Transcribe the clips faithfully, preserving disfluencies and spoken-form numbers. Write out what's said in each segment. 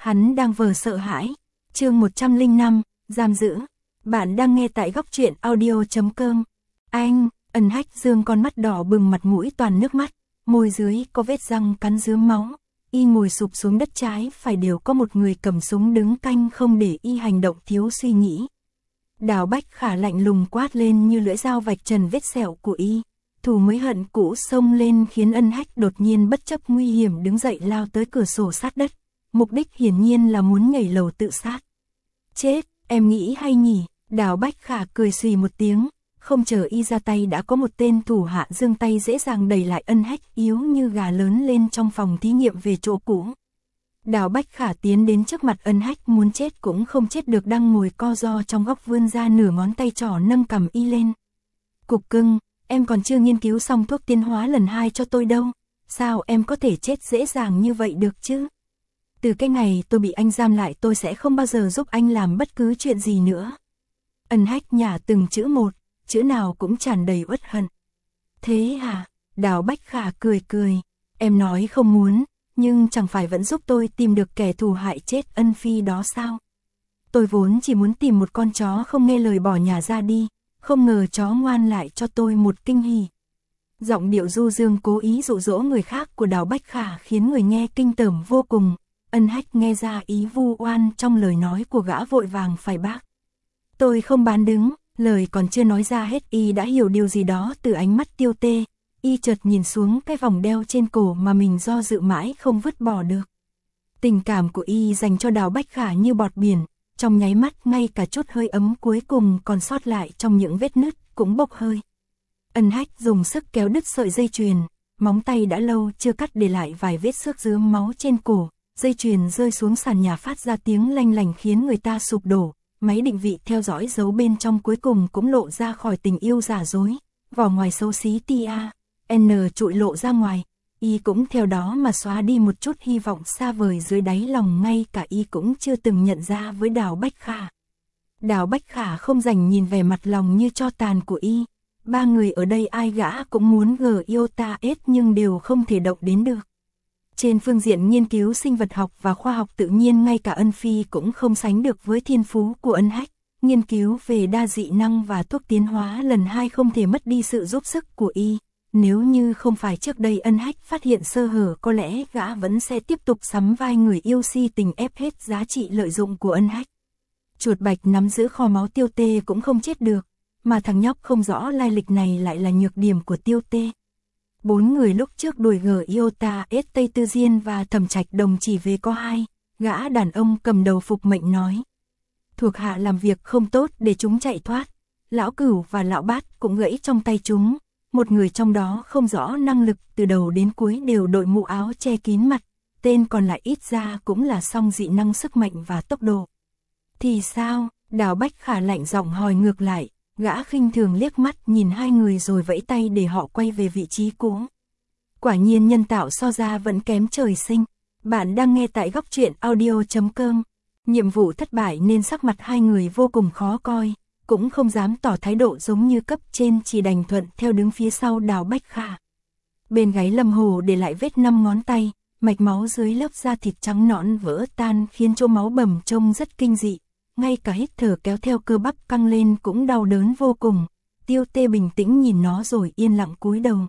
Hắn đang vờ sợ hãi. Chương một trăm lẻ năm, giam giữ. Bạn đang nghe tại góc truyện audio chấm com. Anh, Ân Hách dương con mắt đỏ bừng, mặt mũi toàn nước mắt, môi dưới có vết răng cắn rướm máu. Y ngồi sụp xuống đất, trái phải đều có một người cầm súng đứng canh không để y hành động thiếu suy nghĩ. Đào Bách Khả lạnh lùng quát lên như lưỡi dao vạch trần vết sẹo của y. Thù mới hận cũ xông lên khiến Ân Hách đột nhiên bất chấp nguy hiểm đứng dậy lao tới cửa sổ sát đất. Mục đích hiển nhiên là muốn nhảy lầu tự sát. Chết, em nghĩ hay nhỉ? Đào Bách Khả cười xì một tiếng, không chờ y ra tay đã có một tên thủ hạ giương tay dễ dàng đẩy lại Ân Hách yếu như gà lớn lên trong phòng thí nghiệm về chỗ cũ. Đào Bách Khả tiến đến trước mặt Ân Hách, muốn chết cũng không chết được, đang ngồi co ro trong góc vươn ra nửa ngón tay trỏ nâng cằm y lên. Cục cưng, em còn chưa nghiên cứu xong thuốc tiến hóa lần hai cho tôi đâu, sao em có thể chết dễ dàng như vậy được chứ? Từ cái ngày tôi bị anh giam lại tôi sẽ không bao giờ giúp anh làm bất cứ chuyện gì nữa. Ân Hách nhả từng chữ một, chữ nào cũng tràn đầy uất hận. Thế hả? Đào Bách Khả cười cười, em nói không muốn, nhưng chẳng phải vẫn giúp tôi tìm được kẻ thù hại chết Ân Phi đó sao? Tôi vốn chỉ muốn tìm một con chó không nghe lời bỏ nhà ra đi, không ngờ chó ngoan lại cho tôi một kinh hỉ. Giọng điệu du dương cố ý dụ dỗ người khác của Đào Bách Khả khiến người nghe kinh tởm vô cùng. Ân Hách nghe ra ý vu oan trong lời nói của gã, vội vàng phải bác. Tôi không bán đứng. Lời còn chưa nói ra hết y đã hiểu điều gì đó từ ánh mắt Tiêu Tê. Y chợt nhìn xuống cái vòng đeo trên cổ mà mình do dự mãi không vứt bỏ được. Tình cảm của y dành cho Đào Bách Khả như bọt biển, trong nháy mắt ngay cả chút hơi ấm cuối cùng còn sót lại trong những vết nứt cũng bốc hơi. Ân Hách dùng sức kéo đứt sợi dây chuyền, móng tay đã lâu chưa cắt để lại vài vết xước rướm máu trên cổ. Dây chuyền rơi xuống sàn nhà phát ra tiếng lanh lành khiến người ta sụp đổ. Máy định vị theo dõi dấu bên trong cuối cùng cũng lộ ra khỏi tình yêu giả dối. Vỏ ngoài xấu xí tia N trụi lộ ra ngoài. Y cũng theo đó mà xóa đi một chút hy vọng xa vời dưới đáy lòng, ngay cả y cũng chưa từng nhận ra với Đào Bách Khả. Đào Bách Khả không rảnh nhìn vẻ mặt lòng như tro tàn của y. Ba người ở đây ai gã cũng muốn gờ yêu ta ết nhưng đều không thể động đến được. Trên phương diện nghiên cứu sinh vật học và khoa học tự nhiên, ngay cả Ân Phi cũng không sánh được với thiên phú của Ân Hách. Nghiên cứu về đa dị năng và thuốc tiến hóa lần hai không thể mất đi sự giúp sức của y. Nếu như không phải trước đây Ân Hách phát hiện sơ hở, có lẽ gã vẫn sẽ tiếp tục sắm vai người yêu si tình ép hết giá trị lợi dụng của Ân Hách. Chuột bạch nắm giữ kho máu Tiêu Tê cũng không chết được, mà thằng nhóc không rõ lai lịch này lại là nhược điểm của Tiêu Tê. Bốn người lúc trước đuổi gờ Iota S Tây Tư Diên và Thẩm Trạch Đồng chỉ về có hai. Gã đàn ông cầm đầu phục mệnh nói: thuộc hạ làm việc không tốt để chúng chạy thoát. Lão Cửu và Lão Bát cũng gãy trong tay chúng. Một người trong đó không rõ năng lực, từ đầu đến cuối đều đội mũ áo che kín mặt. Tên còn lại ít ra cũng là song dị năng sức mạnh và tốc độ. Thì sao? Đào Bách Khả lạnh giọng hỏi ngược lại. Gã khinh thường liếc mắt nhìn hai người rồi vẫy tay để họ quay về vị trí cũ. Quả nhiên nhân tạo so ra vẫn kém trời sinh. Bạn đang nghe tại góc truyện audio chấm com. Nhiệm vụ thất bại nên sắc mặt hai người vô cùng khó coi, cũng không dám tỏ thái độ giống như cấp trên, chỉ đành thuận theo đứng phía sau Đào Bách Khả. Bên gáy Lâm Hồ để lại vết năm ngón tay, mạch máu dưới lớp da thịt trắng nõn vỡ tan khiến chỗ máu bầm trông rất kinh dị. Ngay cả hít thở kéo theo cơ bắp căng lên cũng đau đớn vô cùng. Tiêu Tê bình tĩnh nhìn nó rồi yên lặng cúi đầu.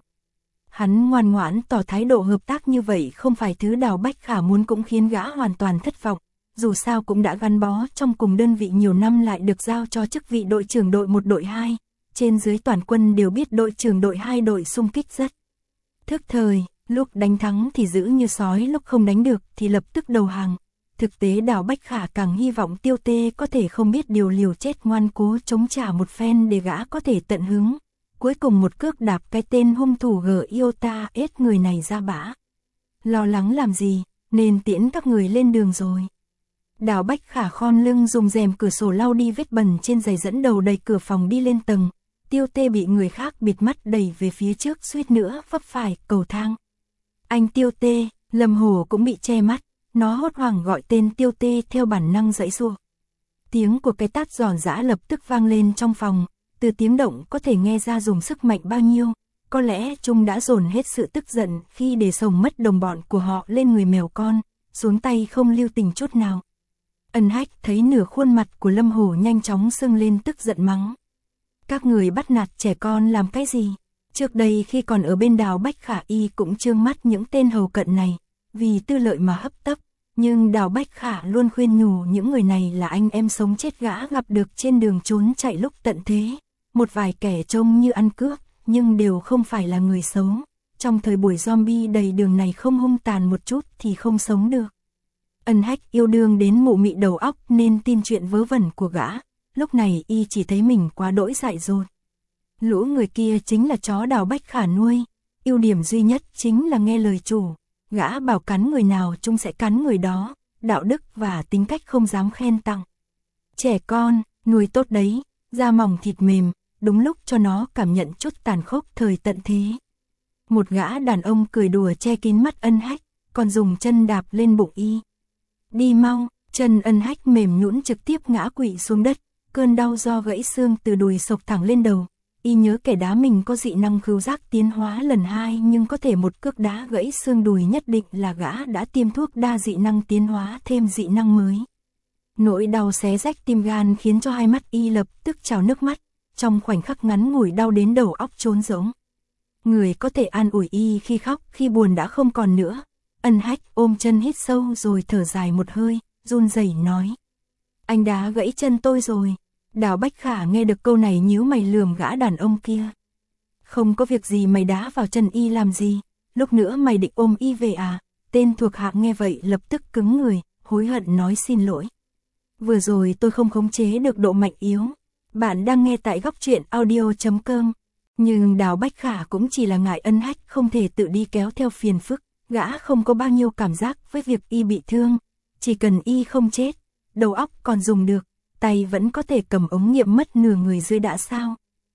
Hắn ngoan ngoãn tỏ thái độ hợp tác như vậy không phải thứ Đào Bách Khả muốn, cũng khiến gã hoàn toàn thất vọng. Dù sao cũng đã gắn bó trong cùng đơn vị nhiều năm, lại được giao cho chức vị đội trưởng đội một đội hai. Trên dưới toàn quân đều biết đội trưởng đội hai đội xung kích rất thức thời, lúc đánh thắng thì giữ như sói, lúc không đánh được thì lập tức đầu hàng. Thực tế Đào Bách Khả càng hy vọng Tiêu Tê có thể không biết điều, liều chết ngoan cố chống trả một phen để gã có thể tận hứng. Cuối cùng một cước đạp cái tên hung thủ gờ Iota S người này ra bã. Lo lắng làm gì, nên tiễn các người lên đường rồi. Đào Bách Khả khom lưng dùng rèm cửa sổ lau đi vết bẩn trên giày, dẫn đầu đẩy cửa phòng đi lên tầng. Tiêu Tê bị người khác bịt mắt đẩy về phía trước, suýt nữa vấp phải cầu thang. Anh Tiêu Tê, Lâm Hồ cũng bị che mắt. Nó hốt hoảng gọi tên Tiêu Tê theo bản năng giãy giụa. Tiếng của cái tát giòn giã lập tức vang lên trong phòng. Từ tiếng động có thể nghe ra dùng sức mạnh bao nhiêu. Có lẽ chúng đã dồn hết sự tức giận khi để sổng mất đồng bọn của họ lên người mèo con. xuống tay không lưu tình chút nào. Ân Hách thấy nửa khuôn mặt của Lâm Hổ nhanh chóng sưng lên tức giận mắng. Các người bắt nạt trẻ con làm cái gì? Trước đây khi còn ở bên Đào Bách Khả y cũng trương mắt những tên hầu cận này, vì tư lợi mà hấp tấp. Nhưng Đào Bách Khả luôn khuyên nhủ những người này là anh em sống chết gã gặp được trên đường trốn chạy lúc tận thế. Một vài kẻ trông như ăn cướp, nhưng đều không phải là người xấu. Trong thời buổi zombie đầy đường này không hung tàn một chút thì không sống được. Ân Hách yêu đương đến mụ mị đầu óc nên tin chuyện vớ vẩn của gã. Lúc này y chỉ thấy mình quá đỗi dại dột. Lũ người kia chính là chó Đào Bách Khả nuôi. Ưu điểm duy nhất chính là nghe lời chủ. Gã bảo cắn người nào chúng sẽ cắn người đó. Đạo đức và tính cách không dám khen tặng. Trẻ con, nuôi tốt đấy, da mỏng thịt mềm, đúng lúc cho nó cảm nhận chút tàn khốc thời tận thế. Một gã đàn ông cười đùa che kín mắt Ân Hách, còn dùng chân đạp lên bụng y. Đi mau, chân Ân Hách mềm nhũn trực tiếp ngã quỵ xuống đất, cơn đau do gãy xương từ đùi sộc thẳng lên đầu. Y nhớ kẻ đá mình có dị năng khứu giác tiến hóa lần hai nhưng có thể một cước đá gãy xương đùi nhất định là gã đã tiêm thuốc đa dị năng tiến hóa thêm dị năng mới. Nỗi đau xé rách tim gan khiến cho hai mắt y lập tức trào nước mắt, trong khoảnh khắc ngắn ngủi đau đến đầu óc trốn rỗng. Người có thể an ủi y khi khóc khi buồn đã không còn nữa. Ân Hách ôm chân hít sâu rồi thở dài một hơi, run rẩy nói. Anh đá gãy chân tôi rồi. Đào Bách Khả nghe được câu này nhíu mày lườm gã đàn ông kia. Không có việc gì mày đá vào chân y làm gì, lúc nữa mày định ôm y về à? Tên thuộc hạ nghe vậy lập tức cứng người, hối hận nói xin lỗi. Vừa rồi tôi không khống chế được độ mạnh yếu. Bạn đang nghe tại góc truyện audio chấm com. Nhưng Đào Bách Khả cũng chỉ là ngại Ân Hách không thể tự đi kéo theo phiền phức. Gã không có bao nhiêu cảm giác với việc y bị thương. Chỉ cần y không chết, đầu óc còn dùng được, tay vẫn có thể cầm ống nghiệm mất nửa người dưới đã sao.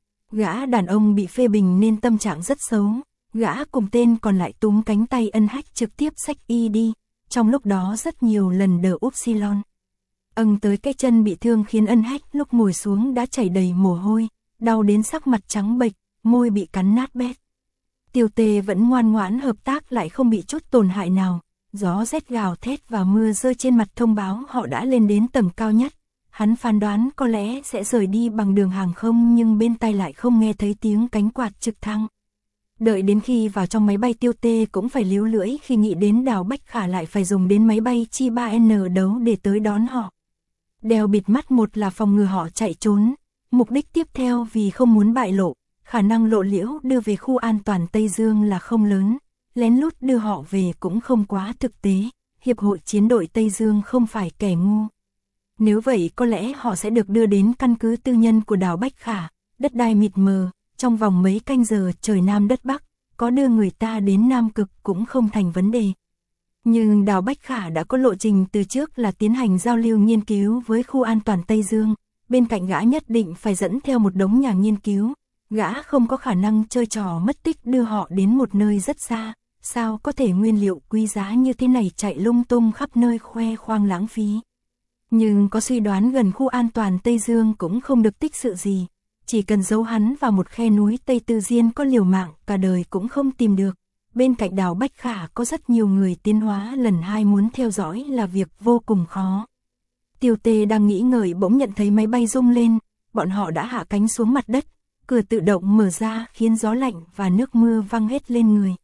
Gã đàn ông bị phê bình nên tâm trạng rất xấu. Gã cùng tên còn lại túm cánh tay Ân Hách trực tiếp xách y đi. Trong lúc đó rất nhiều lần đờ upsilon. Âng tới cái chân bị thương khiến Ân Hách lúc ngồi xuống đã chảy đầy mồ hôi, đau đến sắc mặt trắng bệch, môi bị cắn nát bét. Tiêu Tê vẫn ngoan ngoãn hợp tác lại không bị chút tổn hại nào. Gió rét gào thét và mưa rơi trên mặt thông báo họ đã lên đến tầng cao nhất. Hắn phán đoán có lẽ sẽ rời đi bằng đường hàng không nhưng bên tai lại không nghe thấy tiếng cánh quạt trực thăng. Đợi đến khi vào trong máy bay Tiêu Tê cũng phải líu lưỡi khi nghĩ đến Đào Bách Khả lại phải dùng đến máy bay Chi ba N đấu để tới đón họ. Đeo bịt mắt một là phòng ngừa họ chạy trốn. Mục đích tiếp theo vì không muốn bại lộ, khả năng lộ liễu đưa về khu an toàn Tây Dương là không lớn. Lén lút đưa họ về cũng không quá thực tế. Hiệp hội chiến đội Tây Dương không phải kẻ ngu. Nếu vậy có lẽ họ sẽ được đưa đến căn cứ tư nhân của Đào Bách Khả, đất đai mịt mờ, trong vòng mấy canh giờ trời Nam đất Bắc, có đưa người ta đến Nam Cực cũng không thành vấn đề. Nhưng Đào Bách Khả đã có lộ trình từ trước là tiến hành giao lưu nghiên cứu với khu an toàn Tây Dương, bên cạnh gã nhất định phải dẫn theo một đống nhà nghiên cứu, gã không có khả năng chơi trò mất tích đưa họ đến một nơi rất xa, sao có thể nguyên liệu quý giá như thế này chạy lung tung khắp nơi khoe khoang lãng phí. Nhưng có suy đoán gần khu an toàn Tây Dương cũng không được tích sự gì, chỉ cần giấu hắn vào một khe núi Tây Tư Diên có liều mạng cả đời cũng không tìm được. Bên cạnh Đào Bách Khả có rất nhiều người tiến hóa lần hai muốn theo dõi là việc vô cùng khó. Tiêu Tê đang nghĩ ngợi bỗng nhận thấy máy bay rung lên, bọn họ đã hạ cánh xuống mặt đất, cửa tự động mở ra khiến gió lạnh và nước mưa văng hết lên người.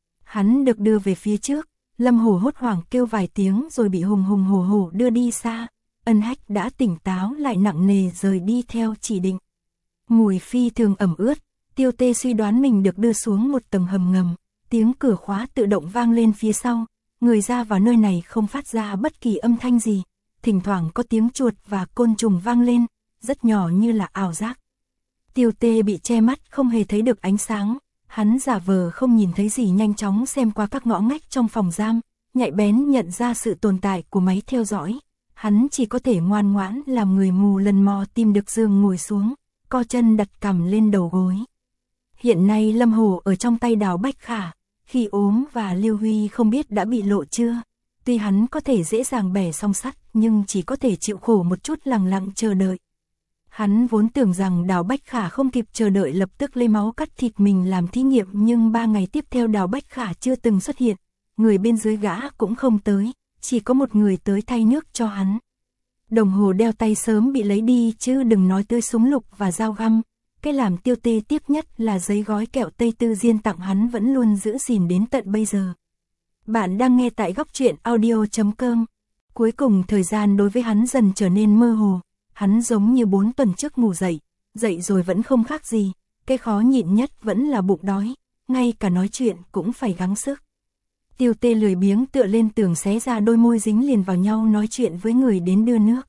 Hắn được đưa về phía trước, Lâm Hổ hốt hoảng kêu vài tiếng rồi bị hùng hùng hổ hổ đưa đi xa. Ân Hách đã tỉnh táo lại nặng nề rời đi theo chỉ định. Mùi phi thường ẩm ướt, Tiêu Tê suy đoán mình được đưa xuống một tầng hầm ngầm. Tiếng cửa khóa tự động vang lên phía sau, người ra vào nơi này không phát ra bất kỳ âm thanh gì, thỉnh thoảng có tiếng chuột và côn trùng vang lên, rất nhỏ như là ảo giác. Tiêu Tê bị che mắt không hề thấy được ánh sáng, hắn giả vờ không nhìn thấy gì nhanh chóng xem qua các ngõ ngách trong phòng giam, nhạy bén nhận ra sự tồn tại của máy theo dõi. Hắn chỉ có thể ngoan ngoãn làm người mù lần mò tìm được giường ngồi xuống, co chân đặt cằm lên đầu gối. Hiện nay Lâm Hổ ở trong tay Đào Bách Khả. Khi ốm và Lưu Huy không biết đã bị lộ chưa. Tuy hắn có thể dễ dàng bẻ song sắt nhưng chỉ có thể chịu khổ một chút lặng lặng chờ đợi. Hắn vốn tưởng rằng Đào Bách Khả không kịp chờ đợi lập tức lấy máu cắt thịt mình làm thí nghiệm nhưng ba ngày tiếp theo Đào Bách Khả chưa từng xuất hiện. Người bên dưới gã cũng không tới. chỉ có một người tới thay nước cho hắn. Đồng hồ đeo tay sớm bị lấy đi chứ đừng nói tới súng lục và dao găm. Cái làm Tiêu Tê tiếc nhất là giấy gói kẹo Tây Tư Diên tặng hắn vẫn luôn giữ gìn đến tận bây giờ. Bạn đang nghe tại góc truyện audio chấm com. Cuối cùng thời gian đối với hắn dần trở nên mơ hồ. Hắn giống như bốn tuần trước ngủ dậy, dậy rồi vẫn không khác gì. Cái khó nhịn nhất vẫn là bụng đói, ngay cả nói chuyện cũng phải gắng sức. Tiêu Tê lười biếng tựa lên tường xé ra đôi môi dính liền vào nhau nói chuyện với người đến đưa nước.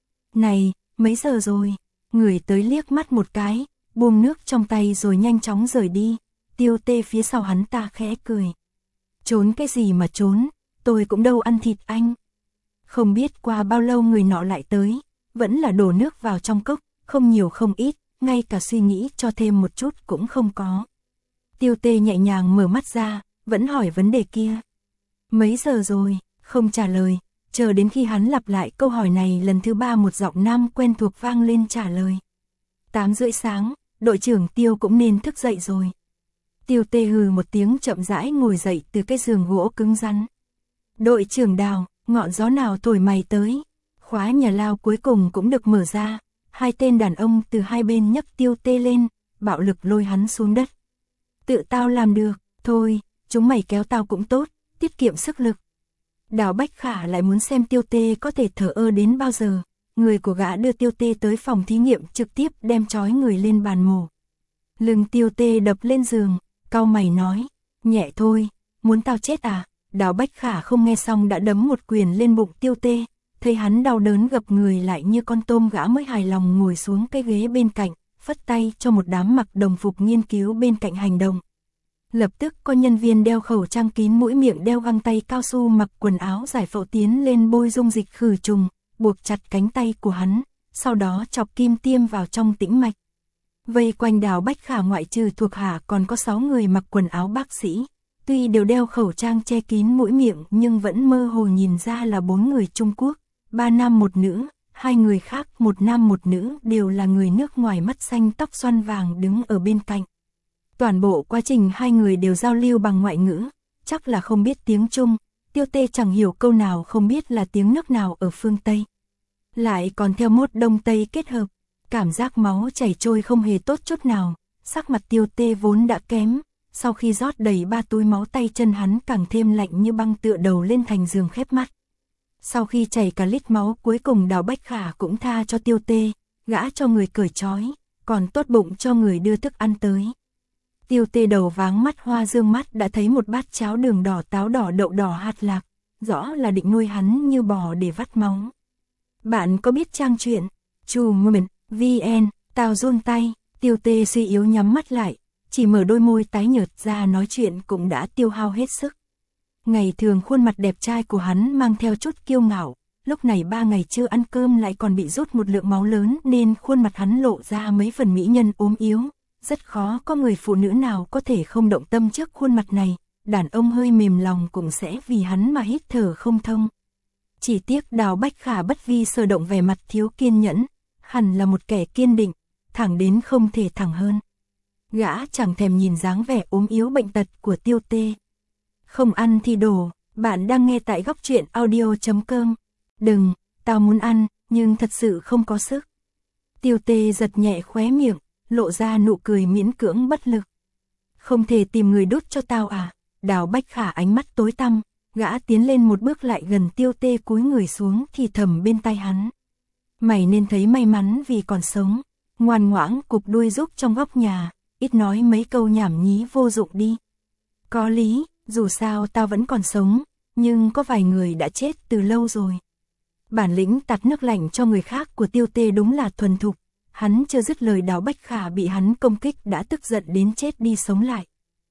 Này, mấy giờ rồi? Người tới liếc mắt một cái, buông nước trong tay rồi nhanh chóng rời đi. Tiêu Tê phía sau hắn ta khẽ cười. Trốn cái gì mà trốn, tôi cũng đâu ăn thịt anh. Không biết qua bao lâu người nọ lại tới, vẫn là đổ nước vào trong cốc, không nhiều không ít, ngay cả suy nghĩ cho thêm một chút cũng không có. Tiêu Tê nhẹ nhàng mở mắt ra, vẫn hỏi vấn đề kia. Mấy giờ rồi, không trả lời, chờ đến khi hắn lặp lại câu hỏi này lần thứ ba một giọng nam quen thuộc vang lên trả lời. Tám rưỡi sáng, đội trưởng Tiêu cũng nên thức dậy rồi. Tiêu Tê hừ một tiếng chậm rãi ngồi dậy từ cái giường gỗ cứng rắn. Đội trưởng Đào, ngọn gió nào thổi mày tới? Khóa nhà lao cuối cùng cũng được mở ra, hai tên đàn ông từ hai bên nhấc Tiêu Tê lên, bạo lực lôi hắn xuống đất. Tự tao làm được, thôi, chúng mày kéo tao cũng tốt, tiết kiệm sức lực. Đào Bách Khả lại muốn xem Tiêu Tê có thể thở ơ đến bao giờ. Người của gã đưa Tiêu Tê tới phòng thí nghiệm trực tiếp đem trói người lên bàn mổ. Lưng Tiêu Tê đập lên giường, cau mày nói, nhẹ thôi, muốn tao chết à? Đào Bách Khả không nghe xong đã đấm một quyền lên bụng Tiêu Tê, thấy hắn đau đớn gập người lại như con tôm gã mới hài lòng ngồi xuống cái ghế bên cạnh, phất tay cho một đám mặc đồng phục nghiên cứu bên cạnh hành động. Lập tức có nhân viên đeo khẩu trang kín mũi miệng đeo găng tay cao su mặc quần áo giải phẫu tiến lên bôi dung dịch khử trùng, buộc chặt cánh tay của hắn, sau đó chọc kim tiêm vào trong tĩnh mạch. Vây quanh Đào Bách Khả ngoại trừ thuộc hạ còn có sáu người mặc quần áo bác sĩ, tuy đều đeo khẩu trang che kín mũi miệng nhưng vẫn mơ hồ nhìn ra là bốn người Trung Quốc, ba nam một nữ, hai người khác một nam một nữ đều là người nước ngoài mắt xanh tóc xoăn vàng đứng ở bên cạnh. Toàn bộ quá trình hai người đều giao lưu bằng ngoại ngữ, chắc là không biết tiếng Trung, Tiêu Tê chẳng hiểu câu nào không biết là tiếng nước nào ở phương Tây. Lại còn theo mốt Đông Tây kết hợp, cảm giác máu chảy trôi không hề tốt chút nào, sắc mặt Tiêu Tê vốn đã kém, sau khi rót đầy ba túi máu tay chân hắn càng thêm lạnh như băng tựa đầu lên thành giường khép mắt. Sau khi chảy cả lít máu cuối cùng Đào Bách Khả cũng tha cho Tiêu Tê, gã cho người cởi trói, còn tốt bụng cho người đưa thức ăn tới. Tiêu Tê đầu váng mắt hoa dương mắt đã thấy một bát cháo đường đỏ táo đỏ đậu đỏ hạt lạc, rõ là định nuôi hắn như bò để vắt máu. Bạn có biết trang truyện Chumen vn, tao run tay, Tiêu Tê suy yếu nhắm mắt lại, chỉ mở đôi môi tái nhợt ra nói chuyện cũng đã tiêu hao hết sức. Ngày thường khuôn mặt đẹp trai của hắn mang theo chút kiêu ngạo, lúc này ba ngày chưa ăn cơm lại còn bị rút một lượng máu lớn nên khuôn mặt hắn lộ ra mấy phần mỹ nhân ốm yếu. Rất khó có người phụ nữ nào có thể không động tâm trước khuôn mặt này, đàn ông hơi mềm lòng cũng sẽ vì hắn mà hít thở không thông. Chỉ tiếc Đào Bách Khả bất vi sở động vẻ mặt thiếu kiên nhẫn, hẳn là một kẻ kiên định, thẳng đến không thể thẳng hơn. Gã chẳng thèm nhìn dáng vẻ ốm yếu bệnh tật của Tiêu Tê. Không ăn thì đổ, bạn đang nghe tại góc truyện audio chấm com. Đừng, tao muốn ăn, nhưng thật sự không có sức. Tiêu Tê giật nhẹ khóe miệng, lộ ra nụ cười miễn cưỡng bất lực. Không thể tìm người đút cho tao à? Đào Bách Khả ánh mắt tối tăm, gã tiến lên một bước lại gần Tiêu Tê cúi người xuống thì thầm bên tai hắn. Mày nên thấy may mắn vì còn sống, ngoan ngoãn cụp đuôi rúc trong góc nhà, ít nói mấy câu nhảm nhí vô dụng đi. Có lý, dù sao tao vẫn còn sống, nhưng có vài người đã chết từ lâu rồi. Bản lĩnh tạt nước lạnh cho người khác của Tiêu Tê đúng là thuần thục. Hắn chưa dứt lời Đào Bách Khả bị hắn công kích đã tức giận đến chết đi sống lại.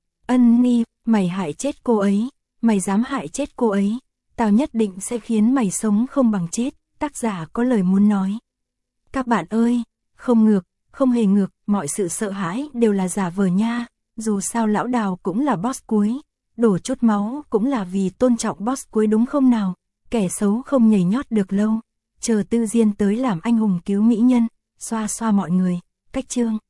Ân Ni, mày hại chết cô ấy, mày dám hại chết cô ấy, tao nhất định sẽ khiến mày sống không bằng chết, tác giả có lời muốn nói. Các bạn ơi, không ngược, không hề ngược, mọi sự sợ hãi đều là giả vờ nha, dù sao lão Đào cũng là boss cuối, đổ chút máu cũng là vì tôn trọng boss cuối đúng không nào, kẻ xấu không nhảy nhót được lâu, chờ Tư Diên tới làm anh hùng cứu mỹ nhân. Xoa xoa mọi người, cách chương.